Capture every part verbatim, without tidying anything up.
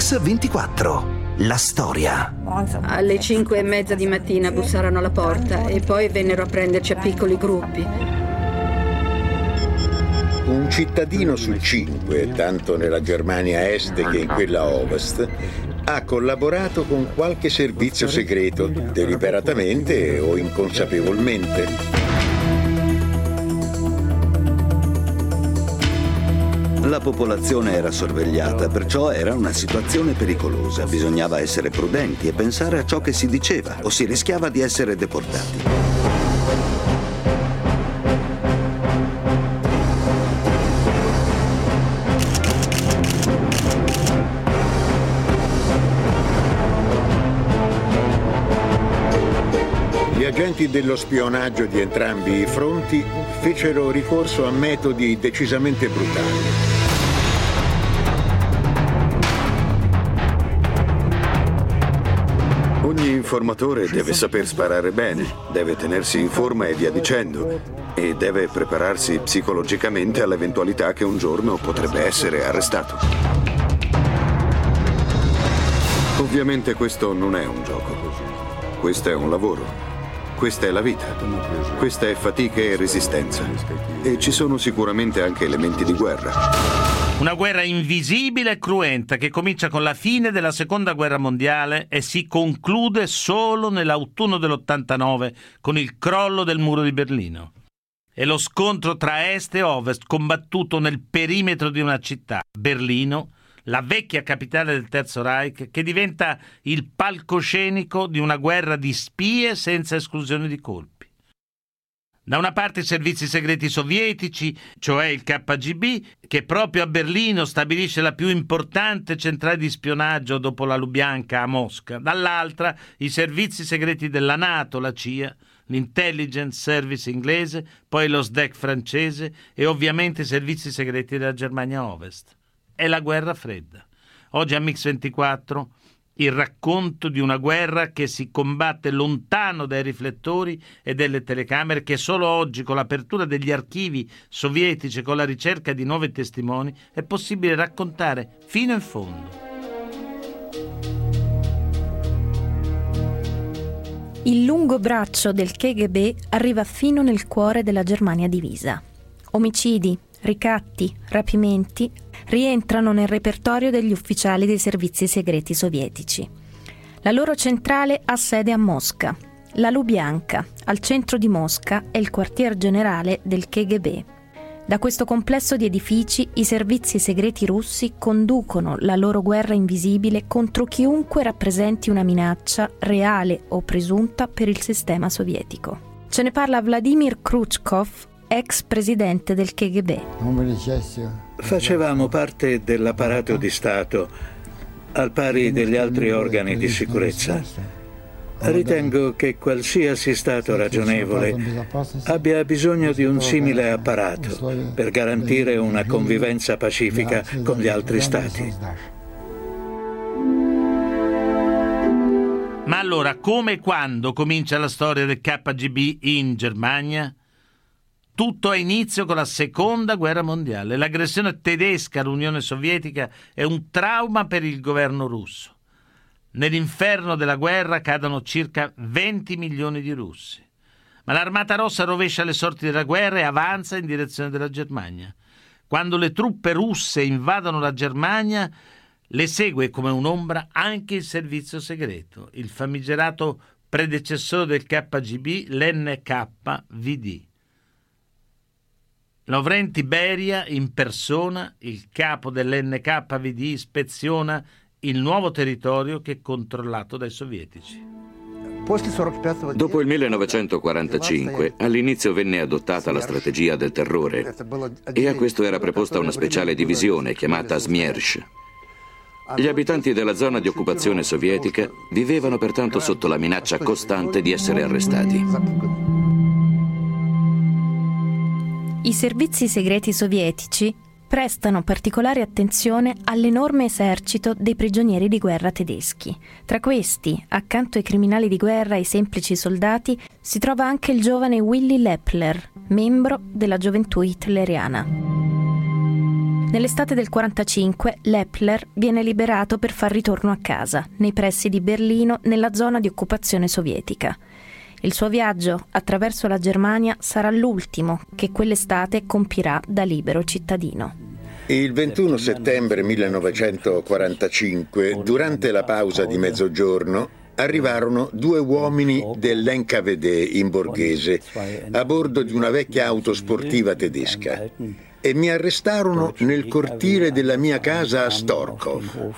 Mix ventiquattro. La storia. Alle cinque e mezza di mattina bussarono alla porta e poi vennero a prenderci a piccoli gruppi. Un cittadino su cinque, tanto nella Germania Est che in quella Ovest, ha collaborato con qualche servizio segreto, deliberatamente o inconsapevolmente. La popolazione era sorvegliata, perciò era una situazione pericolosa. Bisognava essere prudenti e pensare a ciò che si diceva, o si rischiava di essere deportati. Gli agenti dello spionaggio di entrambi i fronti fecero ricorso a metodi decisamente brutali. Ogni informatore deve saper sparare bene, deve tenersi in forma e via dicendo, e deve prepararsi psicologicamente all'eventualità che un giorno potrebbe essere arrestato. Ovviamente questo non è un gioco, questo è un lavoro. Questa è la vita, questa è fatica e resistenza, e ci sono sicuramente anche elementi di guerra. Una guerra invisibile e cruenta che comincia con la fine della Seconda Guerra Mondiale e si conclude solo nell'autunno dell'ottantanove con il crollo del muro di Berlino. È lo scontro tra Est e Ovest combattuto nel perimetro di una città, Berlino, la vecchia capitale del Terzo Reich, che diventa il palcoscenico di una guerra di spie senza esclusione di colpi. Da una parte i servizi segreti sovietici, cioè il K G B, che proprio a Berlino stabilisce la più importante centrale di spionaggio dopo la Lubianka a Mosca. Dall'altra i servizi segreti della NATO, la C I A, l'Intelligence Service inglese, poi lo S D E C francese e ovviamente i servizi segreti della Germania Ovest. È la guerra fredda. Oggi a Mix ventiquattro il racconto di una guerra che si combatte lontano dai riflettori e delle telecamere, che solo oggi, con l'apertura degli archivi sovietici e con la ricerca di nuovi testimoni, è possibile raccontare fino in fondo. Il lungo braccio del K G B arriva fino nel cuore della Germania divisa. Omicidi, ricatti, rapimenti rientrano nel repertorio degli ufficiali dei servizi segreti sovietici. La loro centrale ha sede a Mosca. La Lubianka, al centro di Mosca, è il quartier generale del K G B. Da questo complesso di edifici i servizi segreti russi conducono la loro guerra invisibile contro chiunque rappresenti una minaccia reale o presunta per il sistema sovietico. Ce ne parla Vladimir Khrushchev, ex presidente del K G B. Facevamo parte dell'apparato di Stato, al pari degli altri organi di sicurezza. Ritengo che qualsiasi Stato ragionevole abbia bisogno di un simile apparato per garantire una convivenza pacifica con gli altri Stati. Ma allora, come e quando comincia la storia del K G B in Germania? Tutto ha inizio con la Seconda Guerra Mondiale. L'aggressione tedesca all'Unione Sovietica è un trauma per il governo russo. Nell'inferno della guerra cadono circa venti milioni di russi. Ma l'Armata Rossa rovescia le sorti della guerra e avanza in direzione della Germania. Quando le truppe russe invadono la Germania, le segue come un'ombra anche il servizio segreto, il famigerato predecessore del K G B, l'N K V D. Lavrenti Beria in persona, il capo dell'N K V D, ispeziona il nuovo territorio che è controllato dai sovietici. Dopo il millenovecentoquarantacinque, all'inizio venne adottata la strategia del terrore e a questo era preposta una speciale divisione chiamata Smiersh. Gli abitanti della zona di occupazione sovietica vivevano pertanto sotto la minaccia costante di essere arrestati. I servizi segreti sovietici prestano particolare attenzione all'enorme esercito dei prigionieri di guerra tedeschi. Tra questi, accanto ai criminali di guerra e ai semplici soldati, si trova anche il giovane Willy Lepler, membro della gioventù hitleriana. Nell'estate del quarantacinque Lepler viene liberato per far ritorno a casa, nei pressi di Berlino, nella zona di occupazione sovietica. Il suo viaggio attraverso la Germania sarà l'ultimo che quell'estate compirà da libero cittadino. Il ventuno settembre millenovecentoquarantacinque, durante la pausa di mezzogiorno, arrivarono due uomini dell'N K V D in Borghese a bordo di una vecchia auto sportiva tedesca e mi arrestarono nel cortile della mia casa a Storkow.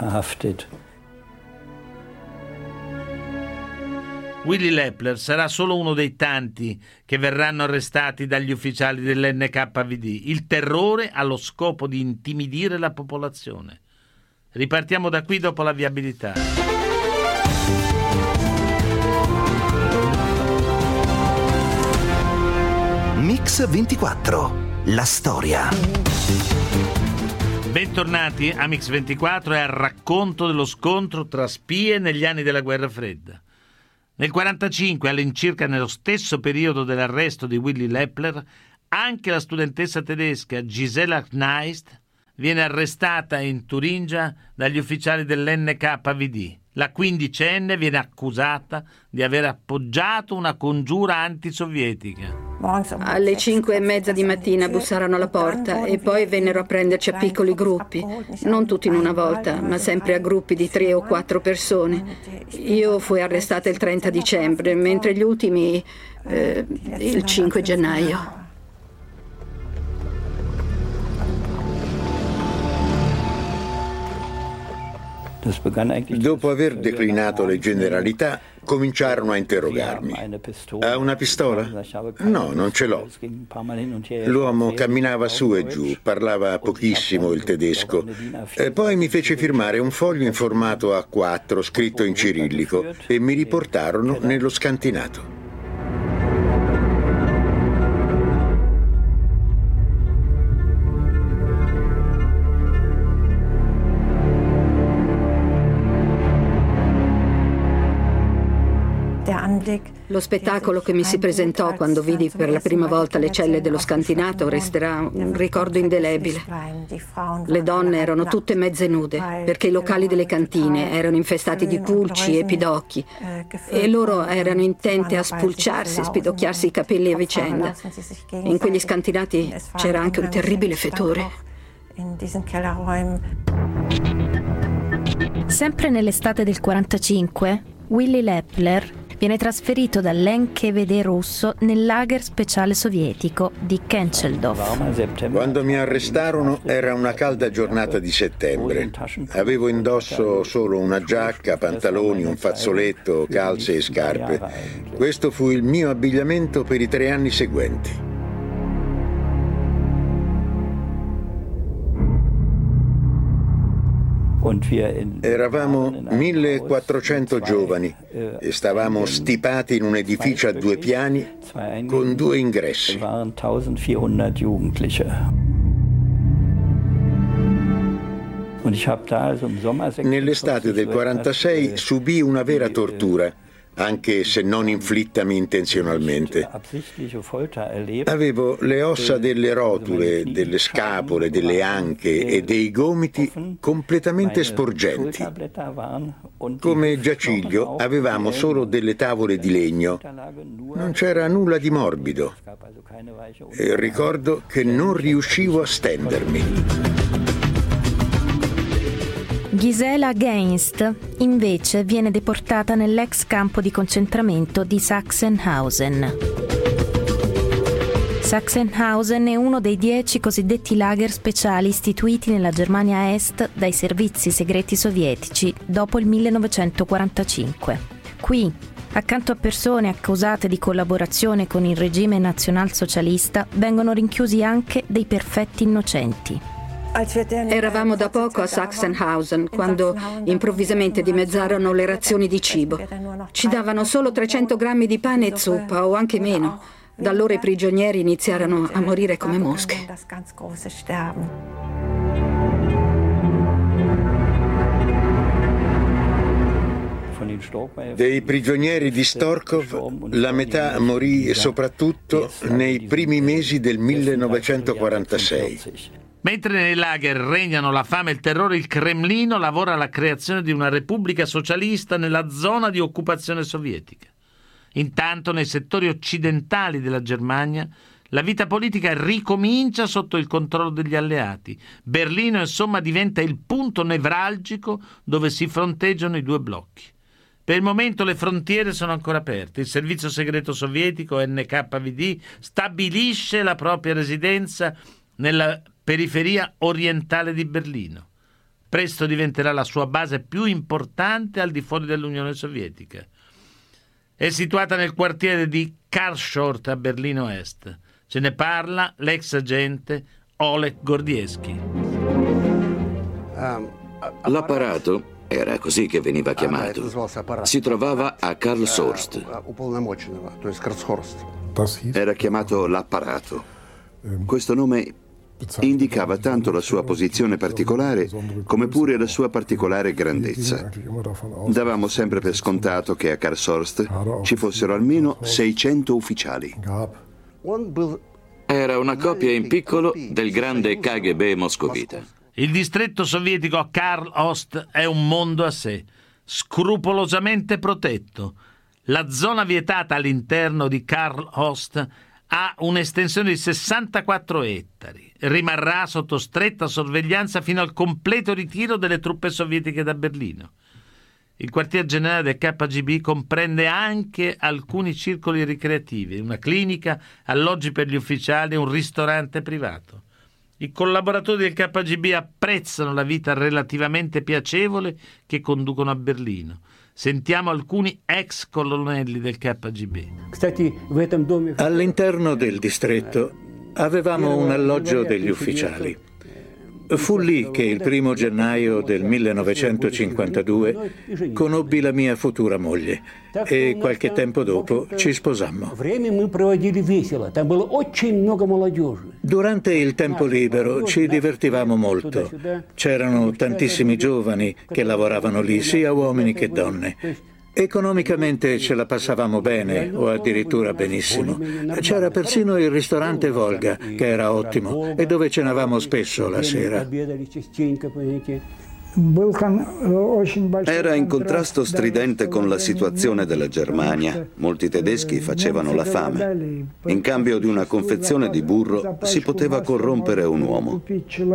Willy Lepler sarà solo uno dei tanti che verranno arrestati dagli ufficiali dell'N K V D. Il terrore ha lo scopo di intimidire la popolazione. Ripartiamo da qui dopo la viabilità. Mix ventiquattro, la storia. Bentornati a Mix ventiquattro e al racconto dello scontro tra spie negli anni della guerra fredda. Nel quarantacinque, all'incirca nello stesso periodo dell'arresto di Willy Lepler, anche la studentessa tedesca Gisela Kneist viene arrestata in Turingia dagli ufficiali dell'N K V D. La quindicenne viene accusata di aver appoggiato una congiura antisovietica. Alle cinque e mezza di mattina bussarono alla porta e poi vennero a prenderci a piccoli gruppi, non tutti in una volta, ma sempre a gruppi di tre o quattro persone. Io fui arrestata il trenta dicembre, mentre gli ultimi eh, il cinque gennaio. Dopo aver declinato le generalità, cominciarono a interrogarmi. Ha una pistola? No, non ce l'ho. L'uomo camminava su e giù, parlava pochissimo il tedesco. E poi mi fece firmare un foglio in formato A quattro scritto in cirillico e mi riportarono nello scantinato. Lo spettacolo che mi si presentò quando vidi per la prima volta le celle dello scantinato resterà un ricordo indelebile. Le donne erano tutte mezze nude, perché i locali delle cantine erano infestati di pulci e pidocchi, e loro erano intente a spulciarsi e spidocchiarsi i capelli a vicenda. In quegli scantinati c'era anche un terribile fetore. Sempre nell'estate del quarantacinque, Willy Lepler viene trasferito dall'N K V D russo nel lager speciale sovietico di Kencheldorf. Quando mi arrestarono era una calda giornata di settembre. Avevo indosso solo una giacca, pantaloni, un fazzoletto, calze e scarpe. Questo fu il mio abbigliamento per i tre anni seguenti. Eravamo millequattrocento giovani e stavamo stipati in un edificio a due piani con due ingressi. Nell'estate del quarantasei subì una vera tortura, anche se non inflittami intenzionalmente. Avevo le ossa delle rotule, delle scapole, delle anche e dei gomiti completamente sporgenti. Come giaciglio avevamo solo delle tavole di legno. Non c'era nulla di morbido. E ricordo che non riuscivo a stendermi. Gisela Geinst, invece, viene deportata nell'ex campo di concentramento di Sachsenhausen. Sachsenhausen è uno dei dieci cosiddetti lager speciali istituiti nella Germania Est dai servizi segreti sovietici dopo il millenovecentoquarantacinque. Qui, accanto a persone accusate di collaborazione con il regime nazionalsocialista, vengono rinchiusi anche dei perfetti innocenti. Eravamo da poco a Sachsenhausen quando improvvisamente dimezzarono le razioni di cibo. Ci davano solo trecento grammi di pane e zuppa o anche meno. Da allora i prigionieri iniziarono a morire come mosche. Dei prigionieri di Storkow, la metà morì soprattutto nei primi mesi del millenovecentoquarantasei. Mentre nei lager regnano la fame e il terrore, il Cremlino lavora alla creazione di una repubblica socialista nella zona di occupazione sovietica. Intanto, nei settori occidentali della Germania, la vita politica ricomincia sotto il controllo degli alleati. Berlino, insomma, diventa il punto nevralgico dove si fronteggiano i due blocchi. Per il momento le frontiere sono ancora aperte. Il servizio segreto sovietico N K V D stabilisce la propria residenza nella periferia orientale di Berlino. Presto diventerà la sua base più importante al di fuori dell'Unione Sovietica. È situata nel quartiere di Karlshort a Berlino Est. Ce ne parla l'ex agente Oleg Gordievsky. L'apparato, era così che veniva chiamato, si trovava a Karlshorst. Era chiamato l'apparato. Questo nome indicava tanto la sua posizione particolare come pure la sua particolare grandezza. Davamo sempre per scontato che a Karlshorst ci fossero almeno seicento ufficiali. Era una copia in piccolo del grande K G B moscovita. Il distretto sovietico a Karl-Ost è un mondo a sé, scrupolosamente protetto. La zona vietata all'interno di Karl-Ost ha un'estensione di sessantaquattro ettari. Rimarrà sotto stretta sorveglianza fino al completo ritiro delle truppe sovietiche da Berlino. Il quartier generale del K G B comprende anche alcuni circoli ricreativi, una clinica, alloggi per gli ufficiali e un ristorante privato. I collaboratori del K G B apprezzano la vita relativamente piacevole che conducono a Berlino. Sentiamo alcuni ex colonnelli del K G B. All'interno del distretto avevamo un alloggio degli ufficiali. Fu lì che il primo gennaio del millenovecentocinquantadue conobbi la mia futura moglie e qualche tempo dopo ci sposammo. Durante il tempo libero ci divertivamo molto. C'erano tantissimi giovani che lavoravano lì, sia uomini che donne. Economicamente ce la passavamo bene o addirittura benissimo. C'era persino il ristorante Volga, che era ottimo e dove cenavamo spesso la sera. Era in contrasto stridente con la situazione della Germania. Molti tedeschi facevano la fame. In cambio di una confezione di burro si poteva corrompere un uomo.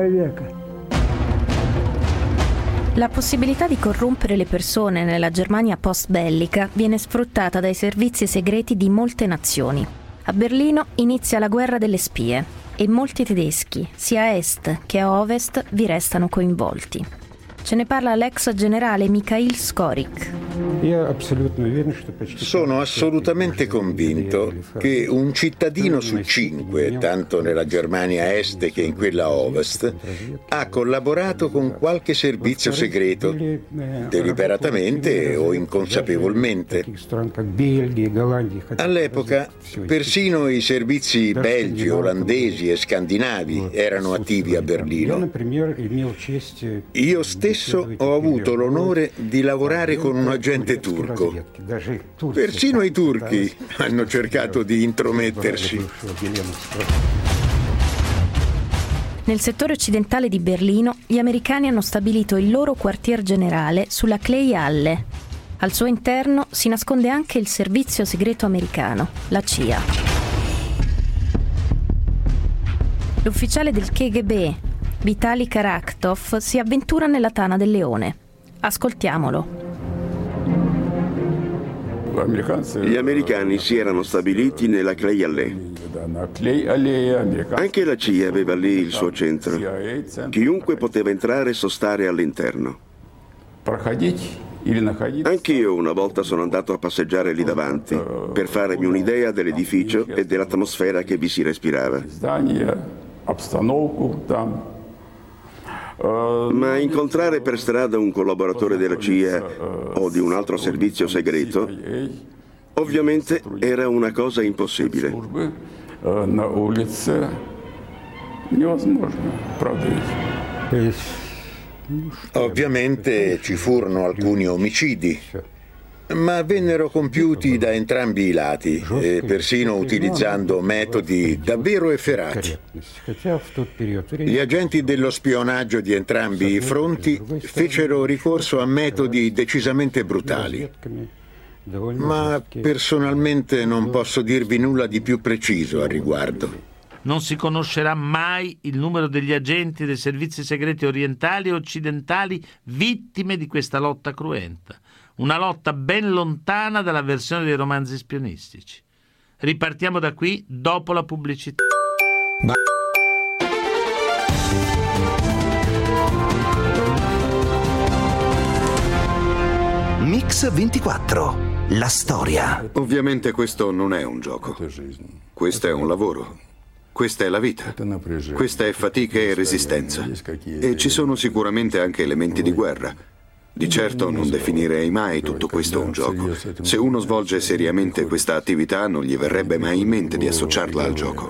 La possibilità di corrompere le persone nella Germania post-bellica viene sfruttata dai servizi segreti di molte nazioni. A Berlino inizia la guerra delle spie e molti tedeschi, sia a est che a ovest, vi restano coinvolti. Ce ne parla l'ex generale Mikhail Skorik. Sono assolutamente convinto che un cittadino su cinque, tanto nella Germania Est che in quella Ovest, ha collaborato con qualche servizio segreto, deliberatamente o inconsapevolmente. All'epoca, persino i servizi belgi, olandesi e scandinavi erano attivi a Berlino. Io stesso ho avuto l'onore di lavorare con un agente turco. Persino i turchi hanno cercato di intromettersi. Nel settore occidentale di Berlino, gli americani hanno stabilito il loro quartier generale sulla Kleihalle. Al suo interno si nasconde anche il servizio segreto americano, la C I A. L'ufficiale del K G B, Vitali Karaktov, si avventura nella Tana del Leone. Ascoltiamolo. Gli americani si erano stabiliti nella Kleihalle. Anche la C I A aveva lì il suo centro. Chiunque poteva entrare e sostare all'interno. Anch'io una volta sono andato a passeggiare lì davanti per farmi un'idea dell'edificio e dell'atmosfera che vi si respirava. Ma incontrare per strada un collaboratore della C I A o di un altro servizio segreto ovviamente era una cosa impossibile. Ovviamente ci furono alcuni omicidi. ma vennero compiuti da entrambi i lati, e persino utilizzando metodi davvero efferati. Gli agenti dello spionaggio di entrambi i fronti fecero ricorso a metodi decisamente brutali. Ma personalmente non posso dirvi nulla di più preciso al riguardo. Non si conoscerà mai il numero degli agenti dei servizi segreti orientali e occidentali vittime di questa lotta cruenta. Una lotta ben lontana dalla versione dei romanzi spionistici. Ripartiamo da qui dopo la pubblicità. Mix ventiquattro. La storia. Ovviamente questo non è un gioco. Questo è un lavoro. Questa è la vita. Questa è fatica e resistenza. E ci sono sicuramente anche elementi di guerra. Di certo non definirei mai tutto questo un gioco. Se uno svolge seriamente questa attività non gli verrebbe mai in mente di associarla al gioco.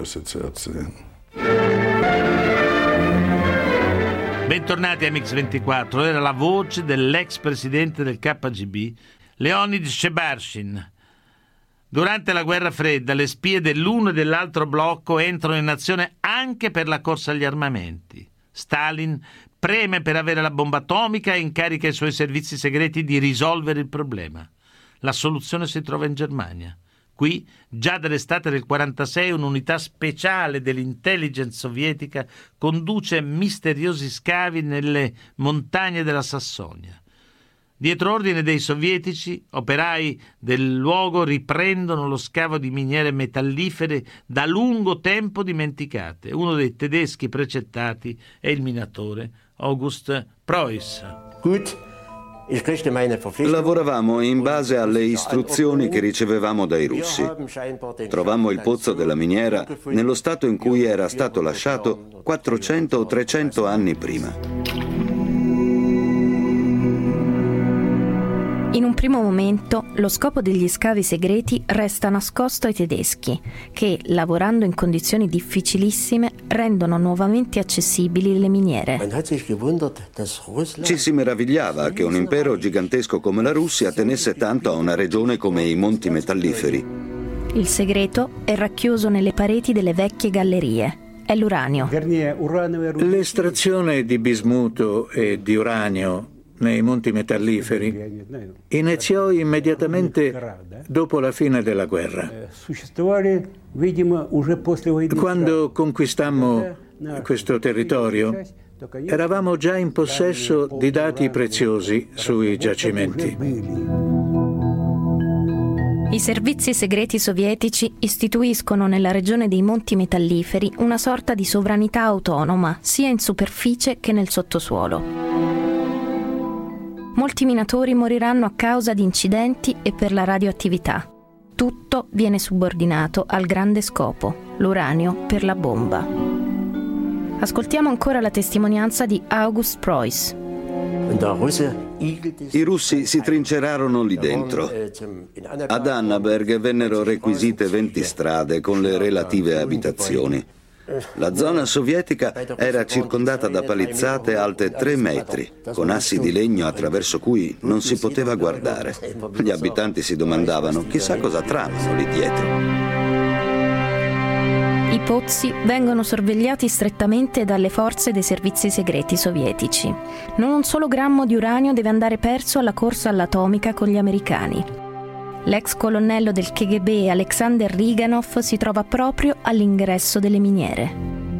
Bentornati a Mix ventiquattro. Era la voce dell'ex presidente del K G B, Leonid Shebarshin. Durante la guerra fredda le spie dell'uno e dell'altro blocco entrano in azione anche per la corsa agli armamenti. Stalin preme per avere la bomba atomica e incarica i suoi servizi segreti di risolvere il problema. La soluzione si trova in Germania. Qui, già dall'estate del quarantasei, un'unità speciale dell'intelligence sovietica conduce misteriosi scavi nelle montagne della Sassonia. Dietro ordine dei sovietici, operai del luogo riprendono lo scavo di miniere metallifere da lungo tempo dimenticate. Uno dei tedeschi precettati è il minatore August Preuss. Lavoravamo in base alle istruzioni che ricevevamo dai russi. Trovammo il pozzo della miniera nello stato in cui era stato lasciato quattrocento o trecento anni prima. In un primo momento lo scopo degli scavi segreti resta nascosto ai tedeschi, che, lavorando in condizioni difficilissime, rendono nuovamente accessibili le miniere. Ci si meravigliava che un impero gigantesco come la Russia tenesse tanto a una regione come i Monti Metalliferi. Il segreto è racchiuso nelle pareti delle vecchie gallerie. È l'uranio. L'estrazione di bismuto e di uranio nei Monti Metalliferi iniziò immediatamente dopo la fine della guerra. Quando conquistammo questo territorio, eravamo già in possesso di dati preziosi sui giacimenti. I servizi segreti sovietici istituiscono nella regione dei Monti Metalliferi una sorta di sovranità autonoma, sia in superficie che nel sottosuolo. Molti minatori moriranno a causa di incidenti e per la radioattività. Tutto viene subordinato al grande scopo, l'uranio per la bomba. Ascoltiamo ancora la testimonianza di August Preuss. I russi si trincerarono lì dentro. Ad Annaberg vennero requisite venti strade con le relative abitazioni. La zona sovietica era circondata da palizzate alte tre metri, con assi di legno attraverso cui non si poteva guardare. Gli abitanti si domandavano chissà cosa tramano lì dietro. I pozzi vengono sorvegliati strettamente dalle forze dei servizi segreti sovietici. Non un solo grammo di uranio deve andare perso alla corsa all'atomica con gli americani. L'ex colonnello del K G B Alexander Riganov si trova proprio all'ingresso delle miniere.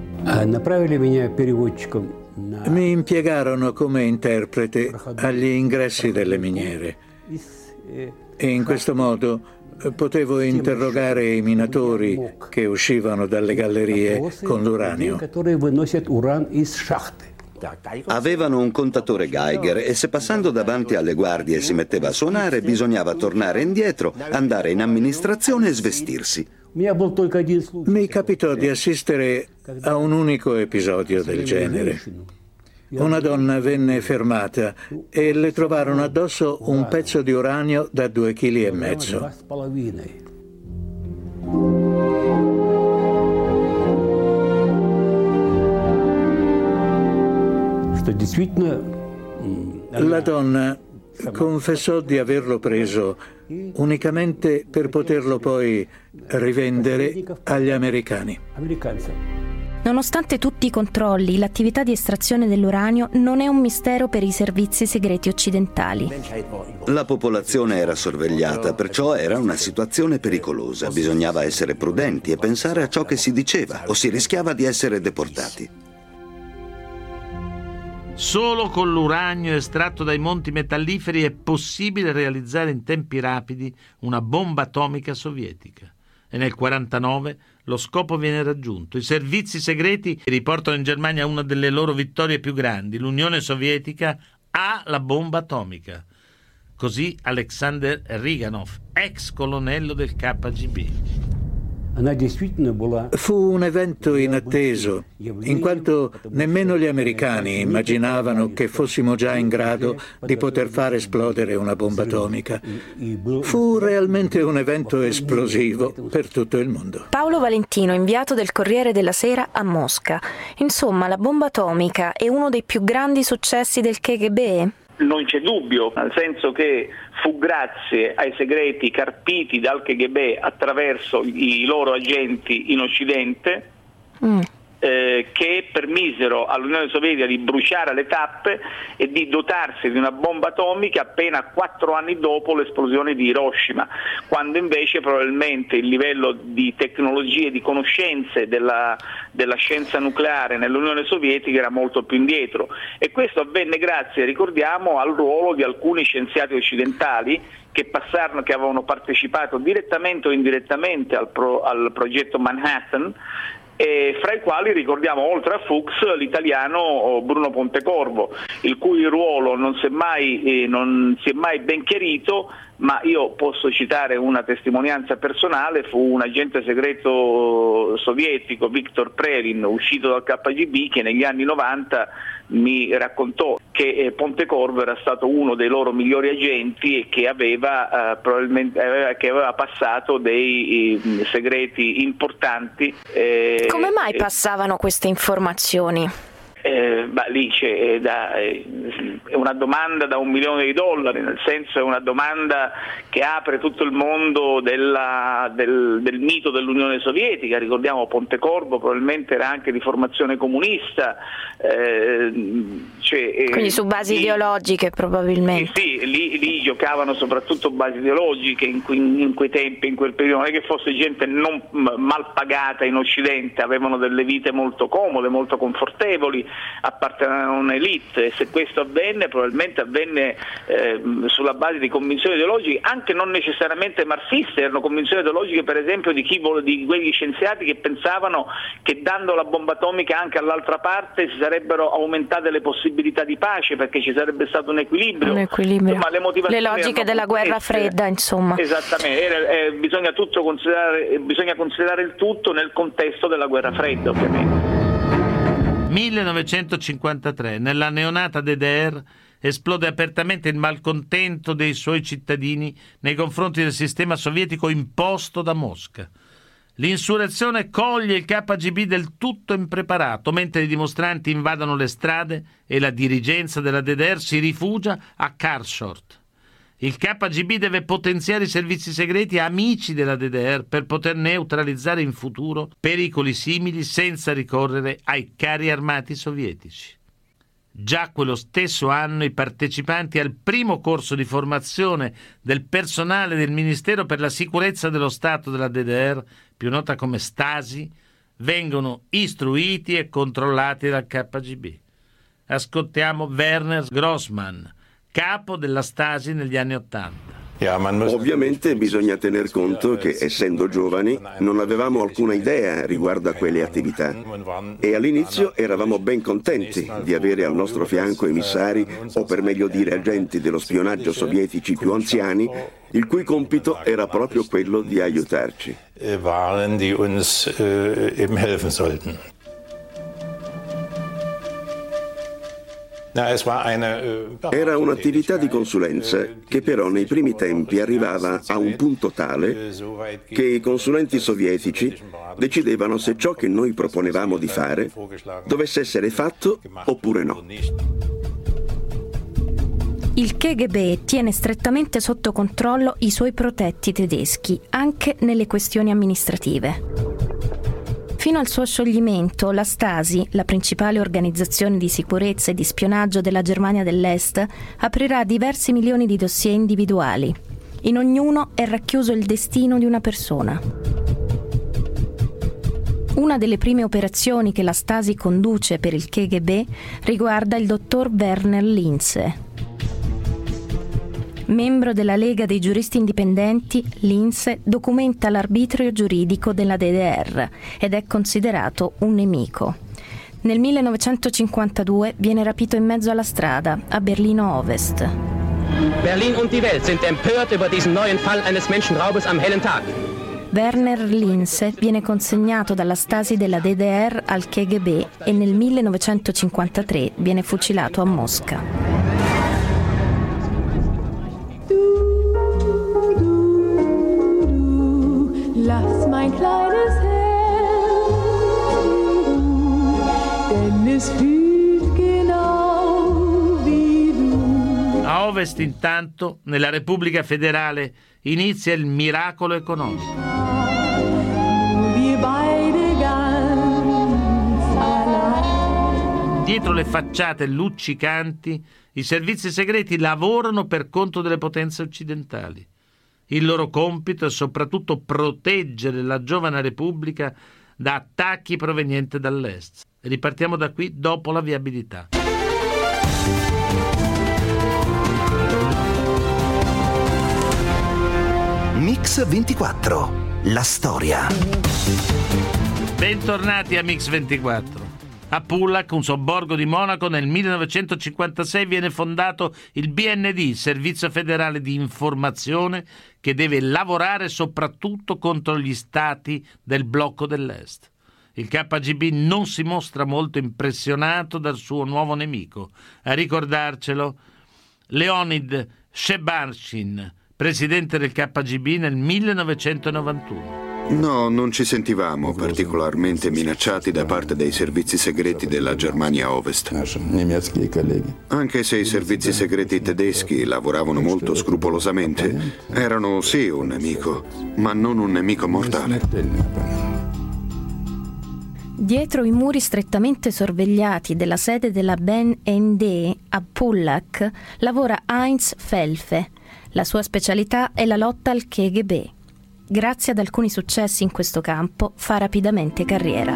Mi impiegarono come interprete agli ingressi delle miniere e in questo modo potevo interrogare i minatori che uscivano dalle gallerie con l'uranio. Avevano un contatore Geiger e se passando davanti alle guardie si metteva a suonare bisognava tornare indietro, andare in amministrazione e svestirsi. Mi capitò di assistere a un unico episodio del genere. Una donna venne fermata e le trovarono addosso un pezzo di uranio da due chili e mezzo. La donna confessò di averlo preso unicamente per poterlo poi rivendere agli americani. Nonostante tutti i controlli, l'attività di estrazione dell'uranio non è un mistero per i servizi segreti occidentali. La popolazione era sorvegliata, perciò era una situazione pericolosa. Bisognava essere prudenti e pensare a ciò che si diceva, o si rischiava di essere deportati. Solo con l'uranio estratto dai monti metalliferi è possibile realizzare in tempi rapidi una bomba atomica sovietica. E nel quarantanove lo scopo viene raggiunto. I servizi segreti riportano in Germania una delle loro vittorie più grandi. L'Unione Sovietica ha la bomba atomica. Così Alexander Riganov, ex colonnello del K G B. Fu un evento inatteso, in quanto nemmeno gli americani immaginavano che fossimo già in grado di poter far esplodere una bomba atomica. Fu realmente un evento esplosivo per tutto il mondo. Paolo Valentino, inviato del Corriere della Sera a Mosca. Insomma, la bomba atomica è uno dei più grandi successi del K G B? Non c'è dubbio, nel senso che fu grazie ai segreti carpiti dal K G B attraverso i loro agenti in Occidente mm. eh, che permisero all'Unione Sovietica di bruciare le tappe e di dotarsi di una bomba atomica appena quattro anni dopo l'esplosione di Hiroshima, quando invece probabilmente il livello di tecnologie e di conoscenze della, della scienza nucleare nell'Unione Sovietica era molto più indietro, e questo avvenne grazie, ricordiamo, al ruolo di alcuni scienziati occidentali che passarono, che avevano partecipato direttamente o indirettamente al, pro, al progetto Manhattan, e fra i quali ricordiamo, oltre a Fuchs, l'italiano Bruno Pontecorvo, il cui ruolo non si è mai, eh, non si è mai ben chiarito, ma io posso citare una testimonianza personale. Fu un agente segreto sovietico, Viktor Prelin, uscito dal K G B, che negli anni novanta mi raccontò che eh, Pontecorvo era stato uno dei loro migliori agenti e che aveva, eh, probabilmente, aveva, che aveva passato dei eh, segreti importanti. Eh, Come mai passavano queste informazioni? Eh, beh, lì c'è da, è una domanda da un milione di dollari, nel senso è una domanda che apre tutto il mondo della, del, del mito dell'Unione Sovietica. Ricordiamo, Pontecorvo probabilmente era anche di formazione comunista, eh, cioè, quindi su basi lì, ideologiche probabilmente. Sì, sì, lì, lì giocavano soprattutto basi ideologiche in, in quei tempi, in quel periodo. Non è che fosse gente non mal pagata in Occidente, avevano delle vite molto comode, molto confortevoli, appartenevano a un'elite, e se questo avvenne probabilmente avvenne eh, sulla base di convinzioni ideologiche, anche non necessariamente marxiste. Erano convinzioni ideologiche, per esempio, di chi di quegli scienziati che pensavano che dando la bomba atomica anche all'altra parte si sarebbero aumentate le possibilità di pace, perché ci sarebbe stato un equilibrio, un equilibrio. Insomma, le motivazioni, le logiche della guerra fredda, insomma. Esattamente, era, eh, bisogna tutto considerare, bisogna considerare il tutto nel contesto della guerra fredda, ovviamente. millenovecentocinquantatré, nella neonata D D R esplode apertamente il malcontento dei suoi cittadini nei confronti del sistema sovietico imposto da Mosca. L'insurrezione coglie il K G B del tutto impreparato, mentre i dimostranti invadono le strade e la dirigenza della D D R si rifugia a Karlshort. Il K G B deve potenziare i servizi segreti amici della D D R per poter neutralizzare in futuro pericoli simili senza ricorrere ai carri armati sovietici. Già quello stesso anno i partecipanti al primo corso di formazione del personale del Ministero per la Sicurezza dello Stato della D D R, più nota come Stasi, vengono istruiti e controllati dal K G B. Ascoltiamo Werner Grossmann, capo della Stasi negli anni Ottanta. Ovviamente bisogna tener conto che, essendo giovani, non avevamo alcuna idea riguardo a quelle attività, e all'inizio eravamo ben contenti di avere al nostro fianco emissari, o per meglio dire agenti dello spionaggio sovietici più anziani, il cui compito era proprio quello di aiutarci. Era un'attività di consulenza che però nei primi tempi arrivava a un punto tale che i consulenti sovietici decidevano se ciò che noi proponevamo di fare dovesse essere fatto oppure no. Il K G B tiene strettamente sotto controllo i suoi protetti tedeschi, anche nelle questioni amministrative. Fino al suo scioglimento, la Stasi, la principale organizzazione di sicurezza e di spionaggio della Germania dell'Est, aprirà diversi milioni di dossier individuali. In ognuno è racchiuso il destino di una persona. Una delle prime operazioni che la Stasi conduce per il K G B riguarda il dottor Werner Linse. Membro della Lega dei giuristi indipendenti, Linse documenta l'arbitrio giuridico della D D R ed è considerato un nemico. Nel millenovecentocinquantadue viene rapito in mezzo alla strada, a Berlino Ovest. Berlin und die Welt sind empört über diesen neuen Fall eines Menschenraubes am hellen Tag. Werner Linse viene consegnato dalla Stasi della D D R al K G B e nel millenovecentocinquantatré viene fucilato a Mosca. Lass mein kleines Herz, denn es fühlt genau wie du. A ovest, intanto, nella Repubblica Federale, inizia il miracolo economico. Wir beide ganz allein. Dietro le facciate luccicanti, i servizi segreti lavorano per conto delle potenze occidentali. Il loro compito è soprattutto proteggere la giovane Repubblica da attacchi provenienti dall'est. Ripartiamo da qui dopo la viabilità. Mix ventiquattro, la storia. Bentornati a Mix ventiquattro. A Pullac, un sobborgo di Monaco, nel millenovecentocinquantasei viene fondato il B N D, Servizio Federale di Informazione, che deve lavorare soprattutto contro gli stati del blocco dell'Est. Il K G B non si mostra molto impressionato dal suo nuovo nemico. A ricordarcelo, Leonid Shebarshin, presidente del K G B nel millenovecentonovantuno. No, non ci sentivamo particolarmente minacciati da parte dei servizi segreti della Germania Ovest. Anche se i servizi segreti tedeschi lavoravano molto scrupolosamente, erano sì un nemico, ma non un nemico mortale. Dietro i muri strettamente sorvegliati della sede della B N D a Pullac lavora Heinz Felfe. La sua specialità è la lotta al K G B. Grazie ad alcuni successi in questo campo, fa rapidamente carriera.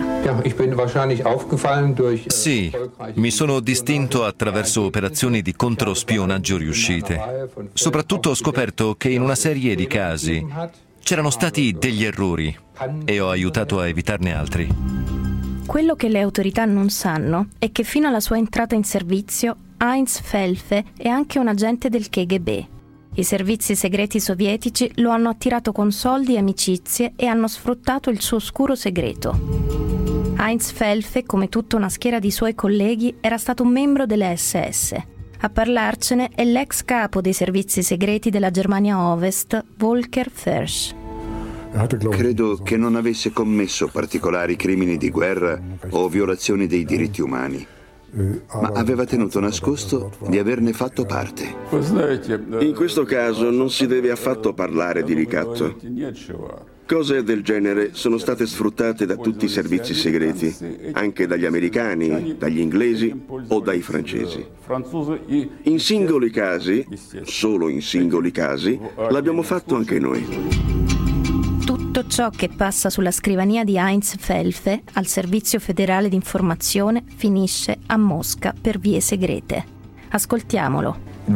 Sì, mi sono distinto attraverso operazioni di controspionaggio riuscite. Soprattutto ho scoperto che in una serie di casi c'erano stati degli errori e ho aiutato a evitarne altri. Quello che le autorità non sanno è che fino alla sua entrata in servizio, Heinz Felfe è anche un agente del K G B. I servizi segreti sovietici lo hanno attirato con soldi e amicizie e hanno sfruttato il suo oscuro segreto. Heinz Felfe, come tutta una schiera di suoi colleghi, era stato un membro delle S S. A parlarcene è l'ex capo dei servizi segreti della Germania Ovest, Volker Fersch. Credo che non avesse commesso particolari crimini di guerra o violazioni dei diritti umani, ma aveva tenuto nascosto di averne fatto parte. In questo caso non si deve affatto parlare di ricatto. Cose del genere sono state sfruttate da tutti i servizi segreti, anche dagli americani, dagli inglesi o dai francesi. In singoli casi, solo in singoli casi, l'abbiamo fatto anche noi. Tutto ciò che passa sulla scrivania di Heinz Felfe al Servizio Federale di Informazione finisce a Mosca per vie segrete. Ascoltiamolo.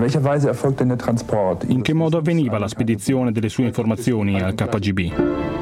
In che modo avveniva la spedizione delle sue informazioni al K G B?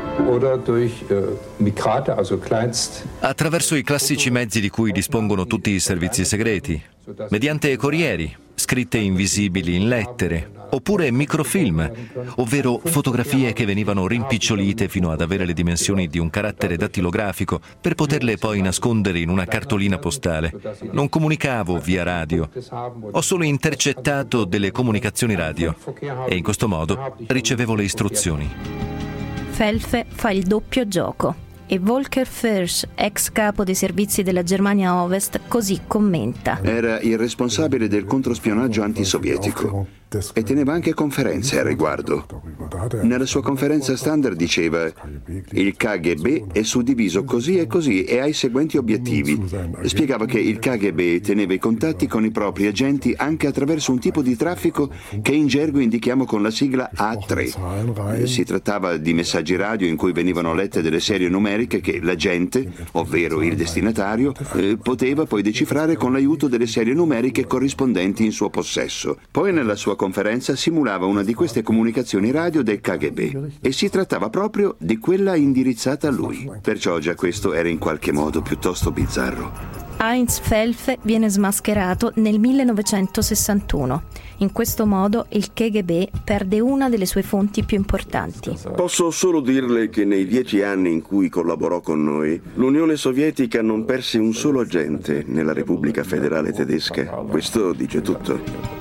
Attraverso i classici mezzi di cui dispongono tutti i servizi segreti, mediante corrieri, scritte invisibili in lettere, oppure microfilm, ovvero fotografie che venivano rimpicciolite fino ad avere le dimensioni di un carattere dattilografico per poterle poi nascondere in una cartolina postale. Non comunicavo via radio, ho solo intercettato delle comunicazioni radio e in questo modo ricevevo le istruzioni. Felfe fa il doppio gioco. E Volker Fürst, ex capo dei servizi della Germania Ovest, così commenta. Era il responsabile del controspionaggio antisovietico e teneva anche conferenze al riguardo. Nella sua conferenza standard diceva: il K G B è suddiviso così e così e ha i seguenti obiettivi. Spiegava che il K G B teneva i contatti con i propri agenti anche attraverso un tipo di traffico che in gergo indichiamo con la sigla A tre. Si trattava di messaggi radio in cui venivano lette delle serie numeriche che l'agente, ovvero il destinatario, eh, poteva poi decifrare con l'aiuto delle serie numeriche corrispondenti in suo possesso. Poi nella sua conferenza simulava una di queste comunicazioni radio del K G B e si trattava proprio di quella indirizzata a lui. Perciò già questo era in qualche modo piuttosto bizzarro. Heinz Felfe viene smascherato nel millenovecentosessantuno. In questo modo il K G B perde una delle sue fonti più importanti. Posso solo dirle che nei dieci anni in cui collaborò con noi, l'Unione Sovietica non perse un solo agente nella Repubblica Federale Tedesca. Questo dice tutto.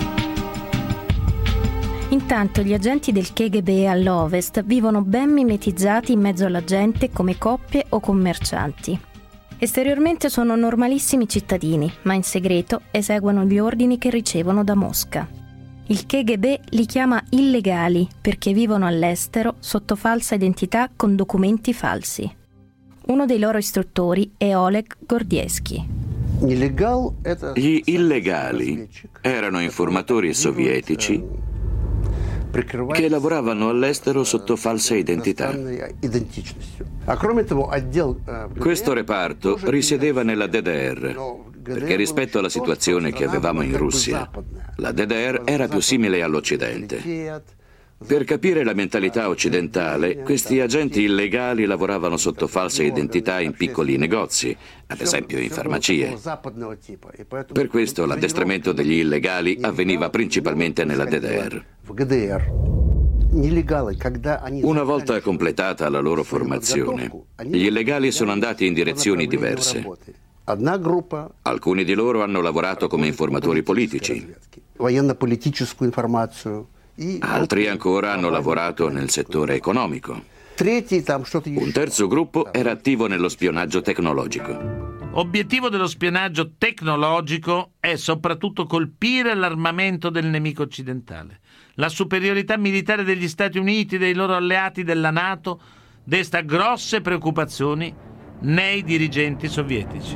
Intanto gli agenti del K G B all'Ovest vivono ben mimetizzati in mezzo alla gente come coppie o commercianti. Esteriormente sono normalissimi cittadini, ma in segreto eseguono gli ordini che ricevono da Mosca. Il K G B li chiama illegali perché vivono all'estero sotto falsa identità con documenti falsi. Uno dei loro istruttori è Oleg Gordievsky. Gli illegali erano informatori sovietici che lavoravano all'estero sotto falsa identità. Questo reparto risiedeva nella D D R, perché rispetto alla situazione che avevamo in Russia, la D D R era più simile all'Occidente. Per capire la mentalità occidentale, questi agenti illegali lavoravano sotto false identità in piccoli negozi, ad esempio in farmacie. Per questo l'addestramento degli illegali avveniva principalmente nella D D R. Una volta completata la loro formazione, gli illegali sono andati in direzioni diverse. Alcuni di loro hanno lavorato come informatori politici. Altri ancora hanno lavorato nel settore economico. Un terzo gruppo era attivo nello spionaggio tecnologico. Obiettivo dello spionaggio tecnologico è soprattutto colpire l'armamento del nemico occidentale. La superiorità militare degli Stati Uniti e dei loro alleati della NATO desta grosse preoccupazioni nei dirigenti sovietici.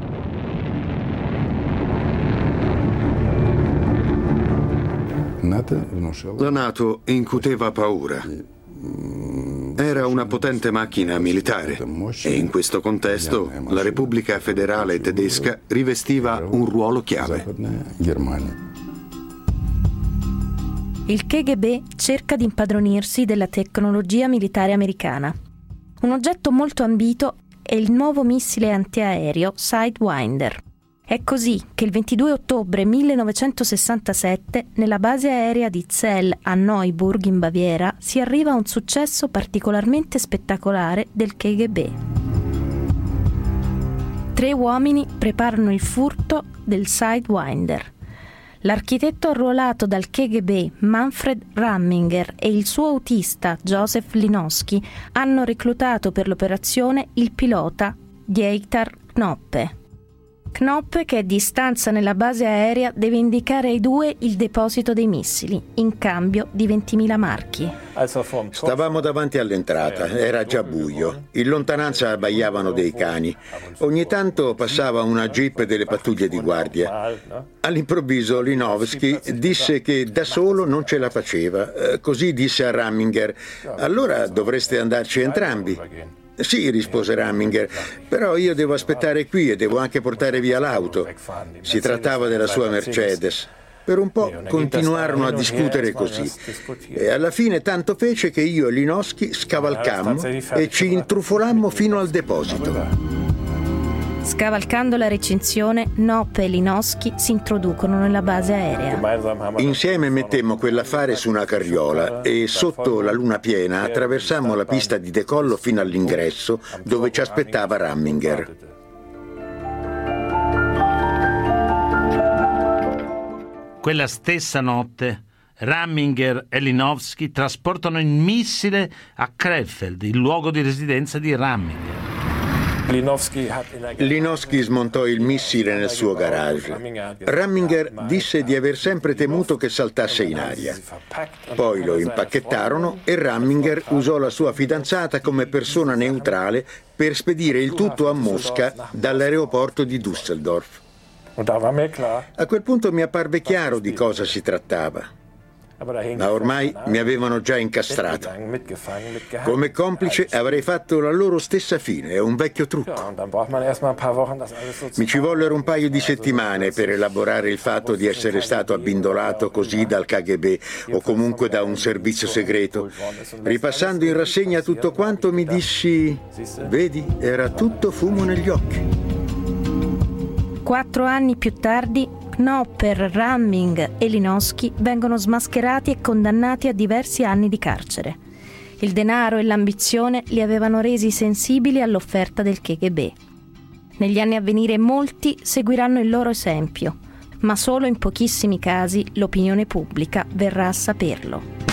La NATO incuteva paura. Era una potente macchina militare e in questo contesto la Repubblica Federale Tedesca rivestiva un ruolo chiave. Il K G B cerca di impadronirsi della tecnologia militare americana. Un oggetto molto ambito è il nuovo missile antiaereo Sidewinder. È così che il ventidue ottobre millenovecentosessantasette, nella base aerea di Zell a Neuburg in Baviera, si arriva a un successo particolarmente spettacolare del K G B. Tre uomini preparano il furto del Sidewinder. L'architetto arruolato dal K G B, Manfred Ramminger, e il suo autista, Joseph Linowski, hanno reclutato per l'operazione il pilota Dieter Knoppe. Knoppe, che a distanza nella base aerea, deve indicare ai due il deposito dei missili, in cambio di ventimila marchi. Stavamo davanti all'entrata, era già buio. In lontananza abbaiavano dei cani. Ogni tanto passava una jeep delle pattuglie di guardia. All'improvviso Linowski disse che da solo non ce la faceva. Così disse a Ramminger: allora dovreste andarci entrambi. Sì, rispose Ramminger, però io devo aspettare qui e devo anche portare via l'auto. Si trattava della sua Mercedes. Per un po' continuarono a discutere così e alla fine tanto fece che io e Linowski scavalcammo e ci intrufolammo fino al deposito. Scavalcando la recinzione, Knoppe e Linowski si introducono nella base aerea. Insieme mettemmo quell'affare su una carriola e sotto la luna piena attraversammo la pista di decollo fino all'ingresso dove ci aspettava Ramminger. Quella stessa notte Ramminger e Linovsky trasportano il missile a Krefeld, il luogo di residenza di Ramminger. Linovsky smontò il missile nel suo garage. Ramminger disse di aver sempre temuto che saltasse in aria. Poi lo impacchettarono e Ramminger usò la sua fidanzata come persona neutrale per spedire il tutto a Mosca dall'aeroporto di Düsseldorf. A quel punto mi apparve chiaro di cosa si trattava. Ma ormai mi avevano già incastrato. Come complice avrei fatto la loro stessa fine, è un vecchio trucco. Mi ci vollero un paio di settimane per elaborare il fatto di essere stato abbindolato così dal K G B o comunque da un servizio segreto. Ripassando in rassegna tutto quanto mi dissi: vedi, era tutto fumo negli occhi. Quattro anni più tardi, Knopper, Ramming e Linovsky vengono smascherati e condannati a diversi anni di carcere. Il denaro e l'ambizione li avevano resi sensibili all'offerta del K G B. Negli anni a venire molti seguiranno il loro esempio, ma solo in pochissimi casi l'opinione pubblica verrà a saperlo.